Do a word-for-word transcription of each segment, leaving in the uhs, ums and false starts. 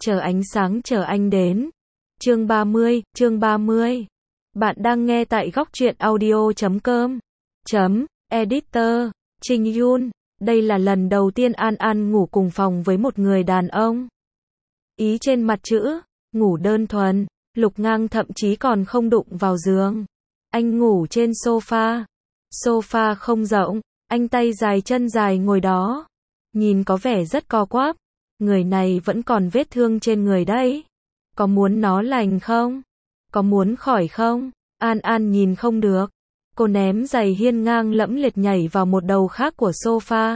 Chờ ánh sáng chờ anh đến. Chương ba mươi, chương ba mươi. Bạn đang nghe tại góc truyện audio chấm com. Chấm, editor, Trình Yun. Đây là lần đầu tiên An An ngủ cùng phòng với một người đàn ông. Ý trên mặt chữ, ngủ đơn thuần, Lục Ngang thậm chí còn không đụng vào giường. Anh ngủ trên sofa. Sofa không rộng, anh tay dài chân dài ngồi đó. Nhìn có vẻ rất co quắp. Người này vẫn còn vết thương trên người đấy. Có muốn nó lành không? Có muốn khỏi không? An An nhìn không được. Cô ném giày hiên ngang lẫm liệt nhảy vào một đầu khác của sofa.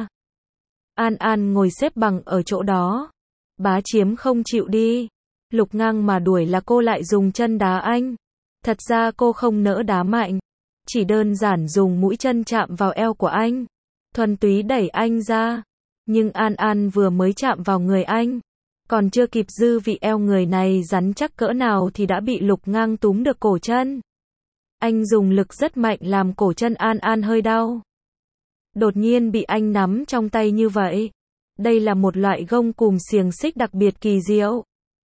An An ngồi xếp bằng ở chỗ đó. Bá Chiếm không chịu đi. Lục Ngang mà đuổi là cô lại dùng chân đá anh. Thật ra cô không nỡ đá mạnh. Chỉ đơn giản dùng mũi chân chạm vào eo của anh. Thuần túy đẩy anh ra. Nhưng An An vừa mới chạm vào người anh. Còn chưa kịp dư vị eo người này rắn chắc cỡ nào thì đã bị Lục Ngang túm được cổ chân. Anh dùng lực rất mạnh làm cổ chân An An hơi đau. Đột nhiên bị anh nắm trong tay như vậy. Đây là một loại gông cùm xiềng xích đặc biệt kỳ diệu.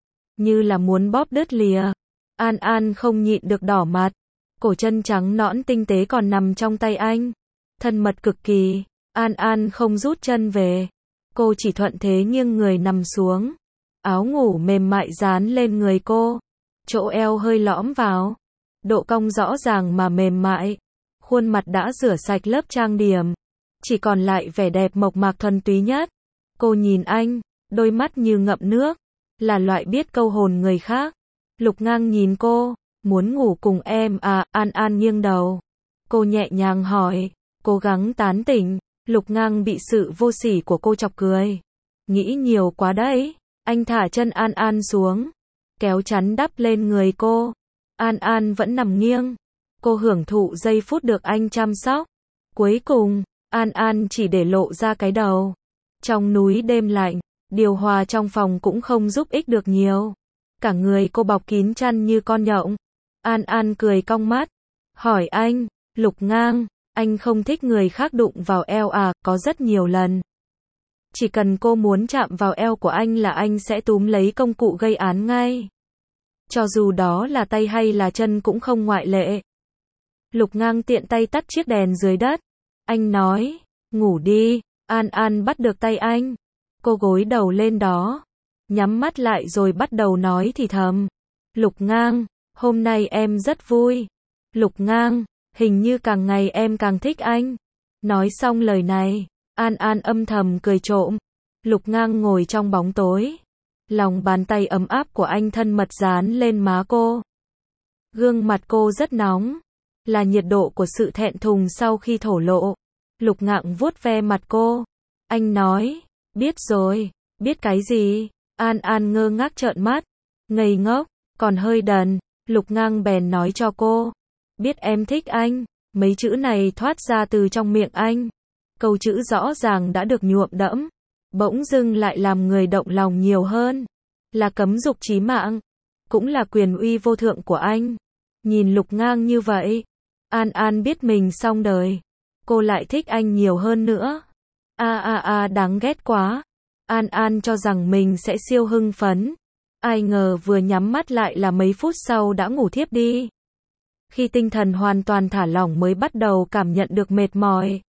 Như là muốn bóp đứt lìa. An An không nhịn được đỏ mặt. Cổ chân trắng nõn tinh tế còn nằm trong tay anh. Thân mật cực kỳ. An An không rút chân về. Cô chỉ thuận thế nghiêng người nằm xuống. Áo ngủ mềm mại dán lên người cô. Chỗ eo hơi lõm vào. Độ cong rõ ràng mà mềm mại. Khuôn mặt đã rửa sạch lớp trang điểm. Chỉ còn lại vẻ đẹp mộc mạc thuần túy nhất. Cô nhìn anh, đôi mắt như ngậm nước. Là loại biết câu hồn người khác. Lục Ngang nhìn cô. Muốn ngủ cùng em à? An An nghiêng đầu. Cô nhẹ nhàng hỏi. Cố gắng tán tỉnh. Lục Ngang bị sự vô sỉ của cô chọc cười. Nghĩ nhiều quá đấy. Anh thả chân An An xuống. Kéo chắn đắp lên người cô. An An vẫn nằm nghiêng. Cô hưởng thụ giây phút được anh chăm sóc. Cuối cùng, An An chỉ để lộ ra cái đầu. Trong núi đêm lạnh, điều hòa trong phòng cũng không giúp ích được nhiều. Cả người cô bọc kín chăn như con nhộng. An An cười cong mắt. Hỏi anh, Lục Ngang, anh không thích người khác đụng vào eo à? Có rất nhiều lần. Chỉ cần cô muốn chạm vào eo của anh là anh sẽ túm lấy công cụ gây án ngay. Cho dù đó là tay hay là chân cũng không ngoại lệ. Lục Ngang tiện tay tắt chiếc đèn dưới đất. Anh nói, ngủ đi. An An bắt được tay anh. Cô gối đầu lên đó. Nhắm mắt lại rồi bắt đầu nói thì thầm. Lục Ngang, hôm nay em rất vui. Lục Ngang, hình như càng ngày em càng thích anh. Nói xong lời này, An An âm thầm cười trộm. Lục Ngang ngồi trong bóng tối. Lòng bàn tay ấm áp của anh thân mật dán lên má cô. Gương mặt cô rất nóng. Là nhiệt độ của sự thẹn thùng sau khi thổ lộ. Lục Ngang vuốt ve mặt cô. Anh nói, biết rồi. Biết cái gì? An An ngơ ngác trợn mắt. Ngây ngốc, còn hơi đần. Lục Ngang bèn nói cho cô. Biết em thích anh. Mấy chữ này thoát ra từ trong miệng anh. Câu chữ rõ ràng đã được nhuộm đẫm. Bỗng dưng lại làm người động lòng nhiều hơn. Là cấm dục chí mạng. Cũng là quyền uy vô thượng của anh. Nhìn Lục Ngang như vậy. An An biết mình xong đời. Cô lại thích anh nhiều hơn nữa. A a a đáng ghét quá. An An cho rằng mình sẽ siêu hưng phấn. Ai ngờ vừa nhắm mắt lại là mấy phút sau đã ngủ thiếp đi. Khi tinh thần hoàn toàn thả lỏng mới bắt đầu cảm nhận được mệt mỏi.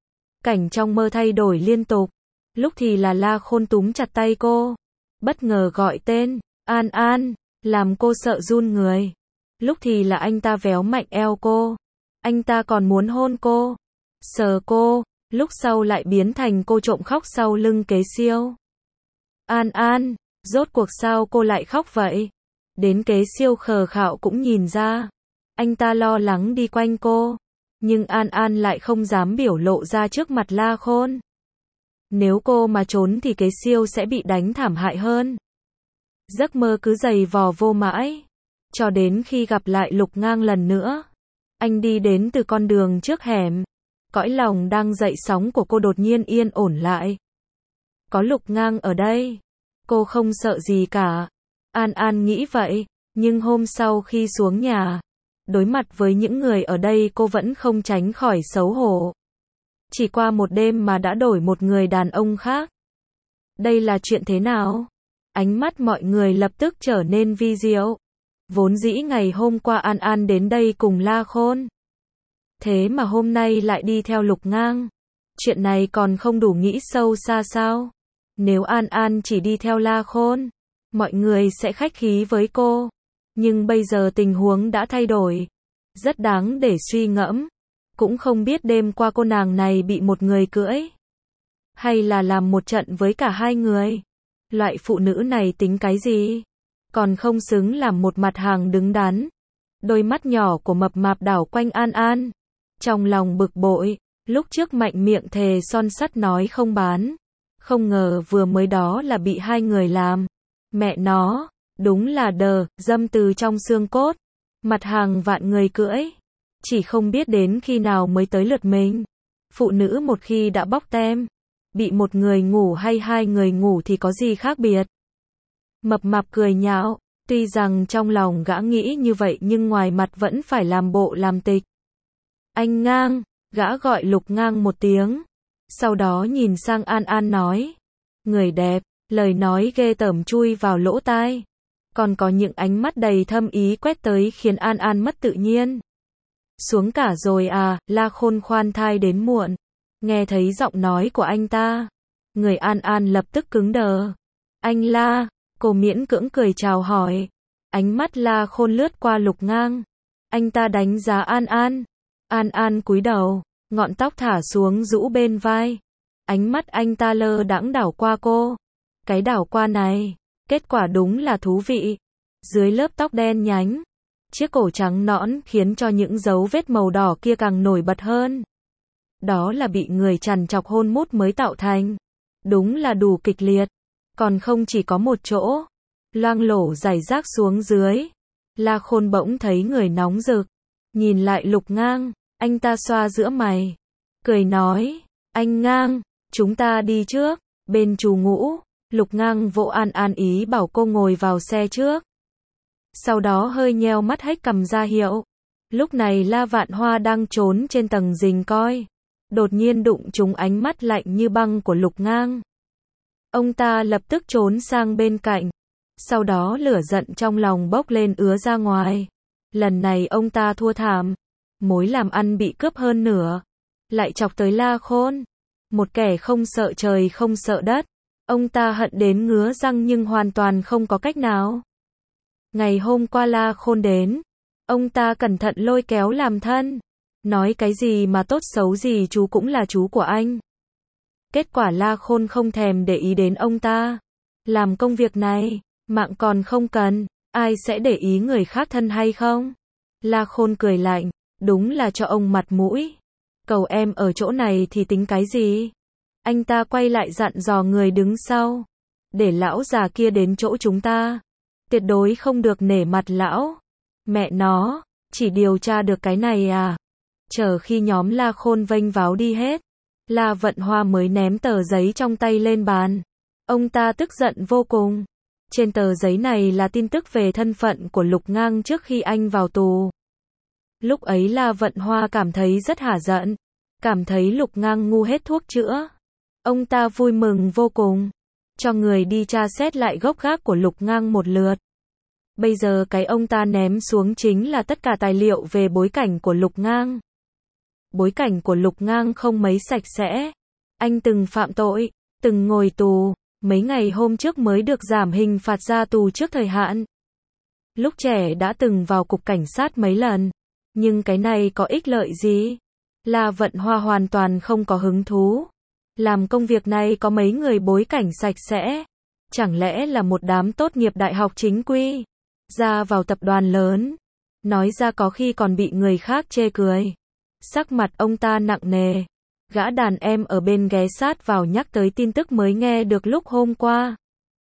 Cảnh trong mơ thay đổi liên tục. Lúc thì là La Khôn túm chặt tay cô. Bất ngờ gọi tên, An An, làm cô sợ run người. Lúc thì là anh ta véo mạnh eo cô. Anh ta còn muốn hôn cô. Sờ cô. Lúc sau lại biến thành cô trộm khóc sau lưng Kế Siêu. An An, rốt cuộc sao cô lại khóc vậy? Đến Kế Siêu khờ khạo cũng nhìn ra. Anh ta lo lắng đi quanh cô. Nhưng An An lại không dám biểu lộ ra trước mặt La Khôn. Nếu cô mà trốn thì Kế Siêu sẽ bị đánh thảm hại hơn. Giấc mơ cứ giày vò vô mãi. Cho đến khi gặp lại Lục Ngang lần nữa. Anh đi đến từ con đường trước hẻm. Cõi lòng đang dậy sóng của cô đột nhiên yên ổn lại. Có Lục Ngang ở đây. Cô không sợ gì cả. An An nghĩ vậy. Nhưng hôm sau khi xuống nhà. Đối mặt với những người ở đây cô vẫn không tránh khỏi xấu hổ. Chỉ qua một đêm mà đã đổi một người đàn ông khác. Đây là chuyện thế nào? Ánh mắt mọi người lập tức trở nên vi diệu. Vốn dĩ ngày hôm qua An An đến đây cùng La Khôn. Thế mà hôm nay lại đi theo Lục Ngang. Chuyện này còn không đủ nghĩ sâu xa sao? Nếu An An chỉ đi theo La Khôn, mọi người sẽ khách khí với cô. Nhưng bây giờ tình huống đã thay đổi. Rất đáng để suy ngẫm. Cũng không biết đêm qua cô nàng này bị một người cưỡi. Hay là làm một trận với cả hai người. Loại phụ nữ này tính cái gì? Còn không xứng làm một mặt hàng đứng đắn. Đôi mắt nhỏ của mập mạp đảo quanh An An. Trong lòng bực bội, lúc trước mạnh miệng thề son sắt nói không bán. Không ngờ vừa mới đó là bị hai người làm. Mẹ nó, đúng là đờ, dâm từ trong xương cốt. Mặt hàng vạn người cưỡi. Chỉ không biết đến khi nào mới tới lượt mình. Phụ nữ một khi đã bóc tem. Bị một người ngủ hay hai người ngủ thì có gì khác biệt. Mập mạp cười nhạo. Tuy rằng trong lòng gã nghĩ như vậy nhưng ngoài mặt vẫn phải làm bộ làm tịch. Anh Ngang, gã gọi Lục Ngang một tiếng. Sau đó nhìn sang An An nói. Người đẹp, lời nói ghê tởm chui vào lỗ tai. Còn có những ánh mắt đầy thâm ý quét tới khiến An An mất tự nhiên. Xuống cả rồi à, La Khôn khoan thai đến muộn. Nghe thấy giọng nói của anh ta. Người An An lập tức cứng đờ. Anh La, cô miễn cưỡng cười chào hỏi. Ánh mắt La Khôn lướt qua Lục Ngang. Anh ta đánh giá An An. An An cúi đầu, ngọn tóc thả xuống rũ bên vai. Ánh mắt anh ta lơ đãng đảo qua cô. Cái đảo qua này, kết quả đúng là thú vị. Dưới lớp tóc đen nhánh, chiếc cổ trắng nõn khiến cho những dấu vết màu đỏ kia càng nổi bật hơn. Đó là bị người trằn trọc hôn mút mới tạo thành. Đúng là đủ kịch liệt. Còn không chỉ có một chỗ. Loang lổ rải rác xuống dưới. La Khôn bỗng thấy người nóng rực. Nhìn lại Lục Ngang. Anh ta xoa giữa mày. Cười nói. Anh Ngang, chúng ta đi trước. Bên Trù Ngũ, Lục Ngang vỗ An An ý bảo cô ngồi vào xe trước. Sau đó hơi nheo mắt hếch cầm ra hiệu. Lúc này La Vạn Hoa đang trốn trên tầng rình coi. Đột nhiên đụng trúng ánh mắt lạnh như băng của Lục Ngang. Ông ta lập tức trốn sang bên cạnh. Sau đó lửa giận trong lòng bốc lên ứa ra ngoài. Lần này ông ta thua thảm. Mối làm ăn bị cướp hơn nửa. Lại chọc tới La Khôn. Một kẻ không sợ trời không sợ đất. Ông ta hận đến ngứa răng nhưng hoàn toàn không có cách nào. Ngày hôm qua La Khôn đến. Ông ta cẩn thận lôi kéo làm thân. Nói cái gì mà tốt xấu gì chú cũng là chú của anh. Kết quả La Khôn không thèm để ý đến ông ta. Làm công việc này, mạng còn không cần, ai sẽ để ý người khác thân hay không? La Khôn cười lạnh, đúng là cho ông mặt mũi. Cầu em ở chỗ này thì tính cái gì? Anh ta quay lại dặn dò người đứng sau. Để lão già kia đến chỗ chúng ta. Tuyệt đối không được nể mặt lão. Mẹ nó, chỉ điều tra được cái này à? Chờ khi nhóm La Khôn vênh váo đi hết. La Vận Hoa mới ném tờ giấy trong tay lên bàn. Ông ta tức giận vô cùng. Trên tờ giấy này là tin tức về thân phận của Lục Ngang trước khi anh vào tù. Lúc ấy La Vận Hoa cảm thấy rất hả giận. Cảm thấy Lục Ngang ngu hết thuốc chữa. Ông ta vui mừng vô cùng. Cho người đi tra xét lại gốc gác của Lục Ngang một lượt. Bây giờ cái ông ta ném xuống chính là tất cả tài liệu về bối cảnh của Lục Ngang. Bối cảnh của Lục Ngang không mấy sạch sẽ. Anh từng phạm tội, từng ngồi tù, mấy ngày hôm trước mới được giảm hình phạt ra tù trước thời hạn. Lúc trẻ đã từng vào cục cảnh sát mấy lần, nhưng cái này có ích lợi gì? La Vận Hoa hoàn toàn không có hứng thú. Làm công việc này có mấy người bối cảnh sạch sẽ? Chẳng lẽ là một đám tốt nghiệp đại học chính quy, ra vào tập đoàn lớn, nói ra có khi còn bị người khác chê cười. Sắc mặt ông ta nặng nề. Gã đàn em ở bên ghé sát vào nhắc tới tin tức mới nghe được lúc hôm qua.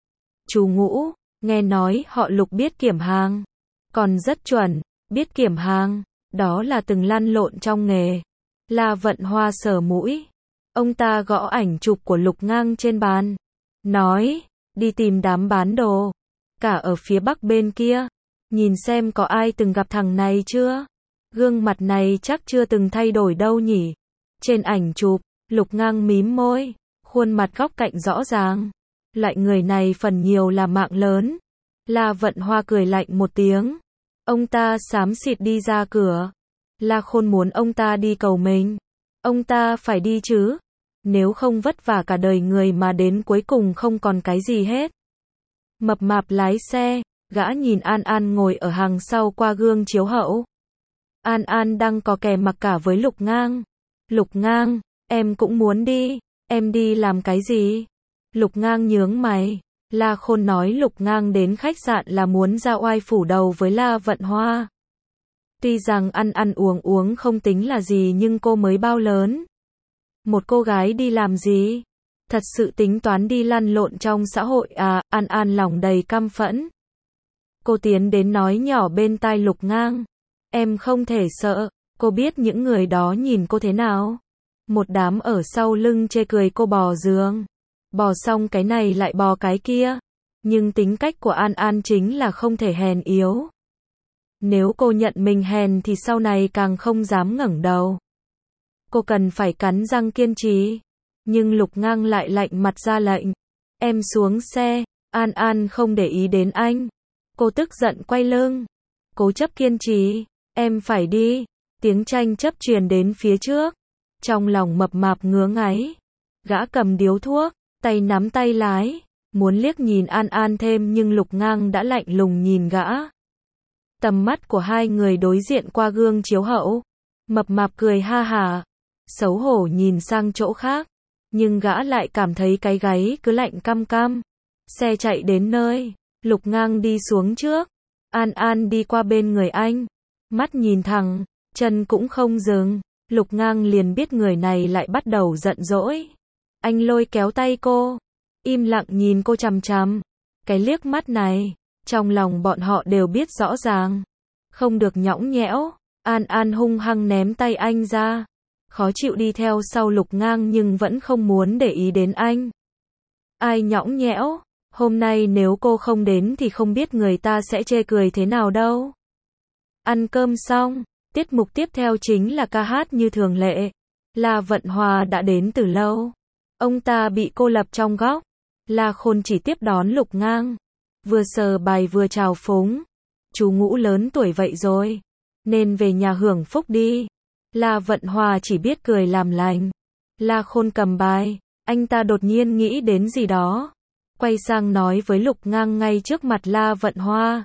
Chú Ngũ, nghe nói họ Lục biết kiểm hàng. Còn rất chuẩn, biết kiểm hàng, đó là từng lăn lộn trong nghề. La Vận Hoa sờ mũi. Ông ta gõ ảnh chụp của Lục Ngang trên bàn. Nói, đi tìm đám bán đồ. Cả ở phía bắc bên kia. Nhìn xem có ai từng gặp thằng này chưa? Gương mặt này chắc chưa từng thay đổi đâu nhỉ. Trên ảnh chụp, Lục Ngang mím môi. Khuôn mặt góc cạnh rõ ràng. Loại người này phần nhiều là mạng lớn. La Vận Hoa cười lạnh một tiếng. Ông ta xám xịt đi ra cửa. La Khôn muốn ông ta đi cầu mình. Ông ta phải đi chứ. Nếu không vất vả cả đời người mà đến cuối cùng không còn cái gì hết. Mập mạp lái xe, gã nhìn An An ngồi ở hàng sau qua gương chiếu hậu. An An đang có kè mặc cả với Lục Ngang. Lục Ngang, em cũng muốn đi, em đi làm cái gì? Lục Ngang nhướng mày. La Khôn nói Lục Ngang đến khách sạn là muốn ra oai phủ đầu với La Vận Hoa. Tuy rằng ăn ăn uống uống không tính là gì nhưng cô mới bao lớn. Một cô gái đi làm gì? Thật sự tính toán đi lăn lộn trong xã hội à? An An lòng đầy căm phẫn. Cô tiến đến nói nhỏ bên tai Lục Ngang. Em không thể sợ, cô biết những người đó nhìn cô thế nào. Một đám ở sau lưng chê cười cô bò giường. Bò xong cái này lại bò cái kia. Nhưng tính cách của An An chính là không thể hèn yếu. Nếu cô nhận mình hèn thì sau này càng không dám ngẩng đầu. Cô cần phải cắn răng kiên trì. Nhưng Lục Ngang lại lạnh mặt ra lệnh. Em xuống xe. An An không để ý đến anh. Cô tức giận quay lưng. Cố chấp kiên trì. Em phải đi. Tiếng tranh chấp truyền đến phía trước. Trong lòng mập mạp ngứa ngáy. Gã cầm điếu thuốc, tay nắm tay lái. Muốn liếc nhìn An An thêm nhưng Lục Ngang đã lạnh lùng nhìn gã. Tầm mắt của hai người đối diện qua gương chiếu hậu. Mập mạp cười ha hả. Xấu hổ nhìn sang chỗ khác. Nhưng gã lại cảm thấy cái gáy cứ lạnh căm căm. Xe chạy đến nơi. Lục Ngang đi xuống trước. An An đi qua bên người anh. Mắt nhìn thẳng, chân cũng không dừng. Lục Ngang liền biết người này lại bắt đầu giận dỗi. Anh lôi kéo tay cô. Im lặng nhìn cô chằm chằm. Cái liếc mắt này, trong lòng bọn họ đều biết rõ ràng. Không được nhõng nhẽo. An An hung hăng ném tay anh ra. Khó chịu đi theo sau Lục Ngang nhưng vẫn không muốn để ý đến anh. Ai nhõng nhẽo? Hôm nay nếu cô không đến thì không biết người ta sẽ chê cười thế nào đâu. Ăn cơm xong, tiết mục tiếp theo chính là ca hát như thường lệ. La Vận Hoa đã đến từ lâu. Ông ta bị cô lập trong góc. La Khôn chỉ tiếp đón Lục Ngang. Vừa sờ bài vừa chào phúng. Chú Ngũ lớn tuổi vậy rồi. Nên về nhà hưởng phúc đi. La Vận Hoa chỉ biết cười làm lành. La Khôn cầm bài. Anh ta đột nhiên nghĩ đến gì đó. Quay sang nói với Lục Ngang ngay trước mặt La Vận Hoa.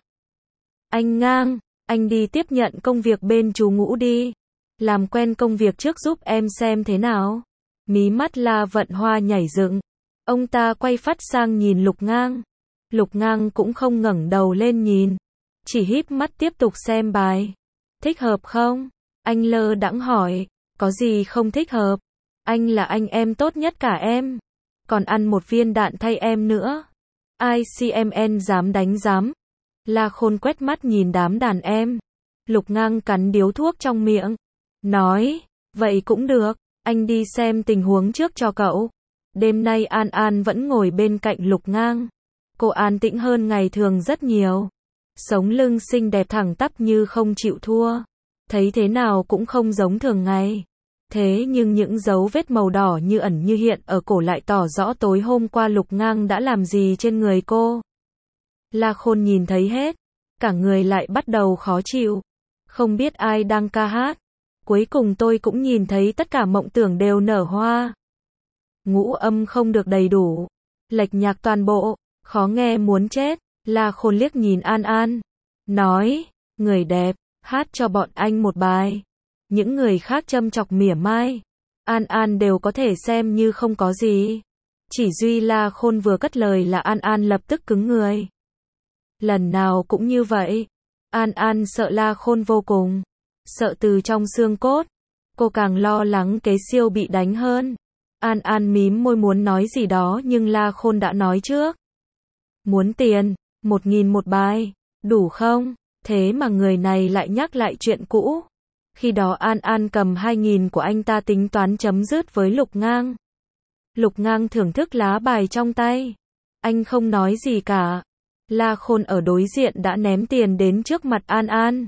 Anh Ngang, anh đi tiếp nhận công việc bên chú Ngũ đi. Làm quen công việc trước giúp em xem thế nào. Mí mắt La Vận Hoa nhảy dựng. Ông ta quay phắt sang nhìn Lục Ngang. Lục Ngang cũng không ngẩng đầu lên nhìn. Chỉ híp mắt tiếp tục xem bài. Thích hợp không? Anh lơ đãng hỏi. Có gì không thích hợp? Anh là anh em tốt nhất cả em. Còn ăn một viên đạn thay em nữa. I C M N dám đánh dám. La Khôn quét mắt nhìn đám đàn em. Lục Ngang cắn điếu thuốc trong miệng. Nói, vậy cũng được, anh đi xem tình huống trước cho cậu. Đêm nay An An vẫn ngồi bên cạnh Lục Ngang. Cô an tĩnh hơn ngày thường rất nhiều. Sống lưng xinh đẹp thẳng tắp như không chịu thua. Thấy thế nào cũng không giống thường ngày. Thế nhưng những dấu vết màu đỏ như ẩn như hiện ở cổ lại tỏ rõ tối hôm qua Lục Ngang đã làm gì trên người cô. La Khôn nhìn thấy hết. Cả người lại bắt đầu khó chịu. Không biết ai đang ca hát. Cuối cùng tôi cũng nhìn thấy tất cả mộng tưởng đều nở hoa. Ngũ âm không được đầy đủ. Lệch nhạc toàn bộ. Khó nghe muốn chết. La Khôn liếc nhìn An An. Nói, người đẹp, hát cho bọn anh một bài. Những người khác châm chọc mỉa mai. An An đều có thể xem như không có gì. Chỉ duy La Khôn vừa cất lời là An An lập tức cứng người. Lần nào cũng như vậy. An An sợ La Khôn vô cùng. Sợ từ trong xương cốt. Cô càng lo lắng kế siêu bị đánh hơn. An An mím môi muốn nói gì đó nhưng La Khôn đã nói trước. Muốn tiền, một nghìn một bài, đủ không? Thế mà người này lại nhắc lại chuyện cũ. Khi đó An An cầm hai nghìn của anh ta tính toán chấm dứt với Lục Ngang. Lục Ngang thưởng thức lá bài trong tay. Anh không nói gì cả. La Khôn ở đối diện đã ném tiền đến trước mặt An An.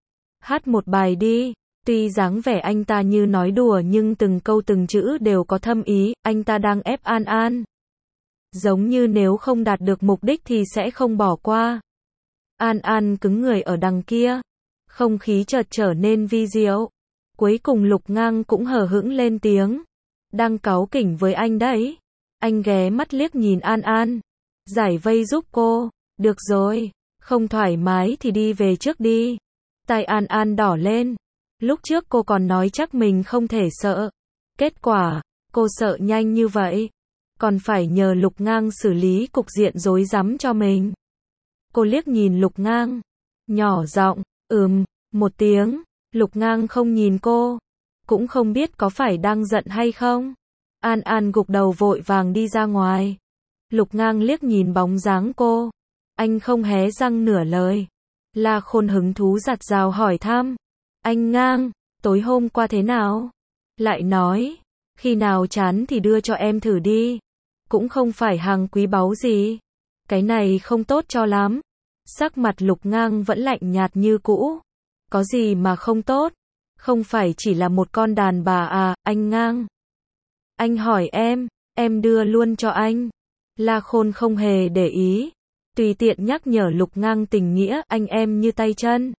Hát một bài đi. Tuy dáng vẻ anh ta như nói đùa nhưng từng câu từng chữ đều có thâm ý, anh ta đang ép An An. giống như nếu không đạt được mục đích thì sẽ không bỏ qua. An An cứng người ở đằng kia, không khí chợt trở nên vi diệu. Cuối cùng Lục Ngang cũng hờ hững lên tiếng, đang cáu kỉnh với anh đấy. Anh ghé mắt liếc nhìn An An, giải vây giúp cô. Được rồi, không thoải mái thì đi về trước đi. Tai An An đỏ lên. Lúc trước cô còn nói chắc mình không thể sợ. Kết quả, cô sợ nhanh như vậy. Còn phải nhờ Lục Ngang xử lý cục diện rối rắm cho mình. Cô liếc nhìn Lục Ngang, nhỏ giọng, ừm, một tiếng. Lục Ngang không nhìn cô, cũng không biết có phải đang giận hay không. An An gục đầu vội vàng đi ra ngoài. Lục Ngang liếc nhìn bóng dáng cô, anh không hé răng nửa lời. La Khôn hứng thú giặt rào hỏi thăm, anh Ngang, tối hôm qua thế nào? Lại nói, khi nào chán thì đưa cho em thử đi, cũng không phải hàng quý báu gì. Cái này không tốt cho lắm. Sắc mặt Lục Ngang vẫn lạnh nhạt như cũ. Có gì mà không tốt? Không phải chỉ là một con đàn bà à, anh Ngang. Anh hỏi em, em đưa luôn cho anh. La Khôn không hề để ý, tùy tiện nhắc nhở Lục Ngang tình nghĩa, anh em như tay chân,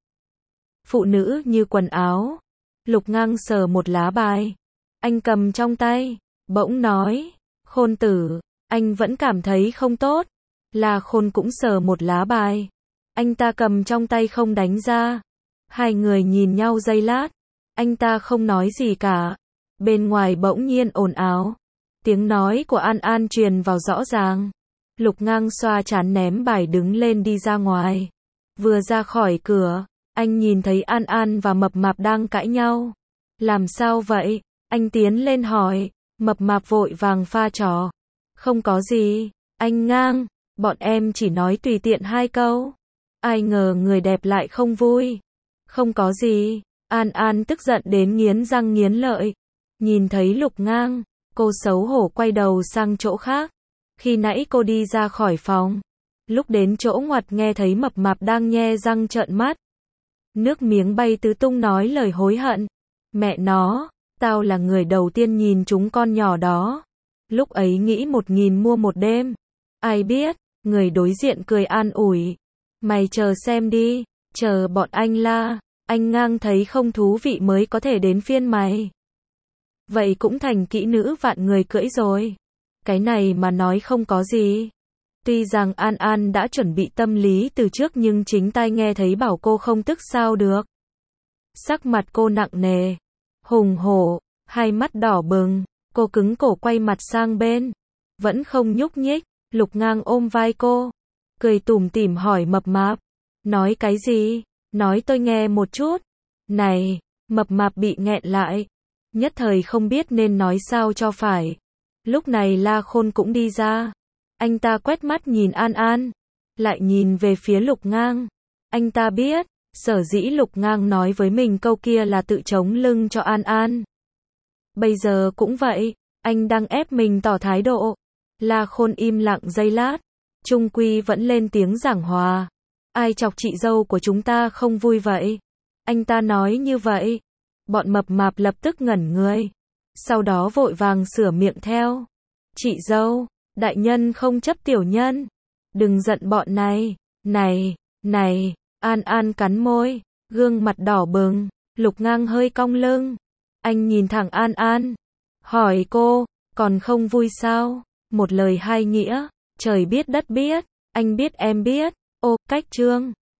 phụ nữ như quần áo. Lục Ngang sờ một lá bài, anh cầm trong tay, bỗng nói, Khôn tử, anh vẫn cảm thấy không tốt. La Khôn cũng sờ một lá bài, anh ta cầm trong tay không đánh ra. Hai người nhìn nhau giây lát, anh ta không nói gì cả. Bên ngoài bỗng nhiên ồn ào, tiếng nói của An An truyền vào rõ ràng. Lục Ngang xoa trán ném bài đứng lên đi ra ngoài. Vừa ra khỏi cửa, anh nhìn thấy An An và Mập Mạp đang cãi nhau. Làm sao vậy? Anh tiến lên hỏi. Mập Mạp vội vàng pha trò. Không có gì, anh Ngang, bọn em chỉ nói tùy tiện hai câu. Ai ngờ người đẹp lại không vui. Không có gì. An An tức giận đến nghiến răng nghiến lợi. Nhìn thấy Lục Ngang, cô xấu hổ quay đầu sang chỗ khác. Khi nãy cô đi ra khỏi phòng, lúc đến chỗ ngoặt nghe thấy Mập Mạp đang nhe răng trợn mắt. Nước miếng bay tứ tung nói lời hối hận. Mẹ nó, tao là người đầu tiên nhìn chúng con nhỏ đó. Lúc ấy nghĩ một nghìn mua một đêm. Ai biết, người đối diện cười an ủi. Mày chờ xem đi, chờ bọn anh la. Anh Ngang thấy không thú vị mới có thể đến phiên mày. Vậy cũng thành kỹ nữ vạn người cưỡi rồi. Cái này mà nói không có gì. Tuy rằng An An đã chuẩn bị tâm lý từ trước nhưng chính tai nghe thấy bảo cô không tức sao được. Sắc mặt cô nặng nề, hùng hổ, hai mắt đỏ bừng, cô cứng cổ quay mặt sang bên, vẫn không nhúc nhích. Lục Ngang ôm vai cô, cười tủm tỉm hỏi Mập Mạp, nói cái gì? Nói tôi nghe một chút. Này, Mập Mạp bị nghẹn lại, nhất thời không biết nên nói sao cho phải. Lúc này La Khôn cũng đi ra. Anh ta quét mắt nhìn An An, lại nhìn về phía Lục Ngang. Anh ta biết, sở dĩ Lục Ngang nói với mình câu kia là tự chống lưng cho An An. Bây giờ cũng vậy, anh đang ép mình tỏ thái độ. La Khôn im lặng giây lát, chung quy vẫn lên tiếng giảng hòa. Ai chọc chị dâu của chúng ta không vui vậy? Anh ta nói như vậy. Bọn Mập Mạp lập tức ngẩn người, sau đó vội vàng sửa miệng theo. Chị dâu, đại nhân không chấp tiểu nhân. Đừng giận bọn này. Này, này, An An cắn môi, gương mặt đỏ bừng. Lục Ngang hơi cong lưng. Anh nhìn thẳng An An, hỏi cô, còn không vui sao? Một lời hai nghĩa, trời biết đất biết, anh biết em biết. Ô, cách trương.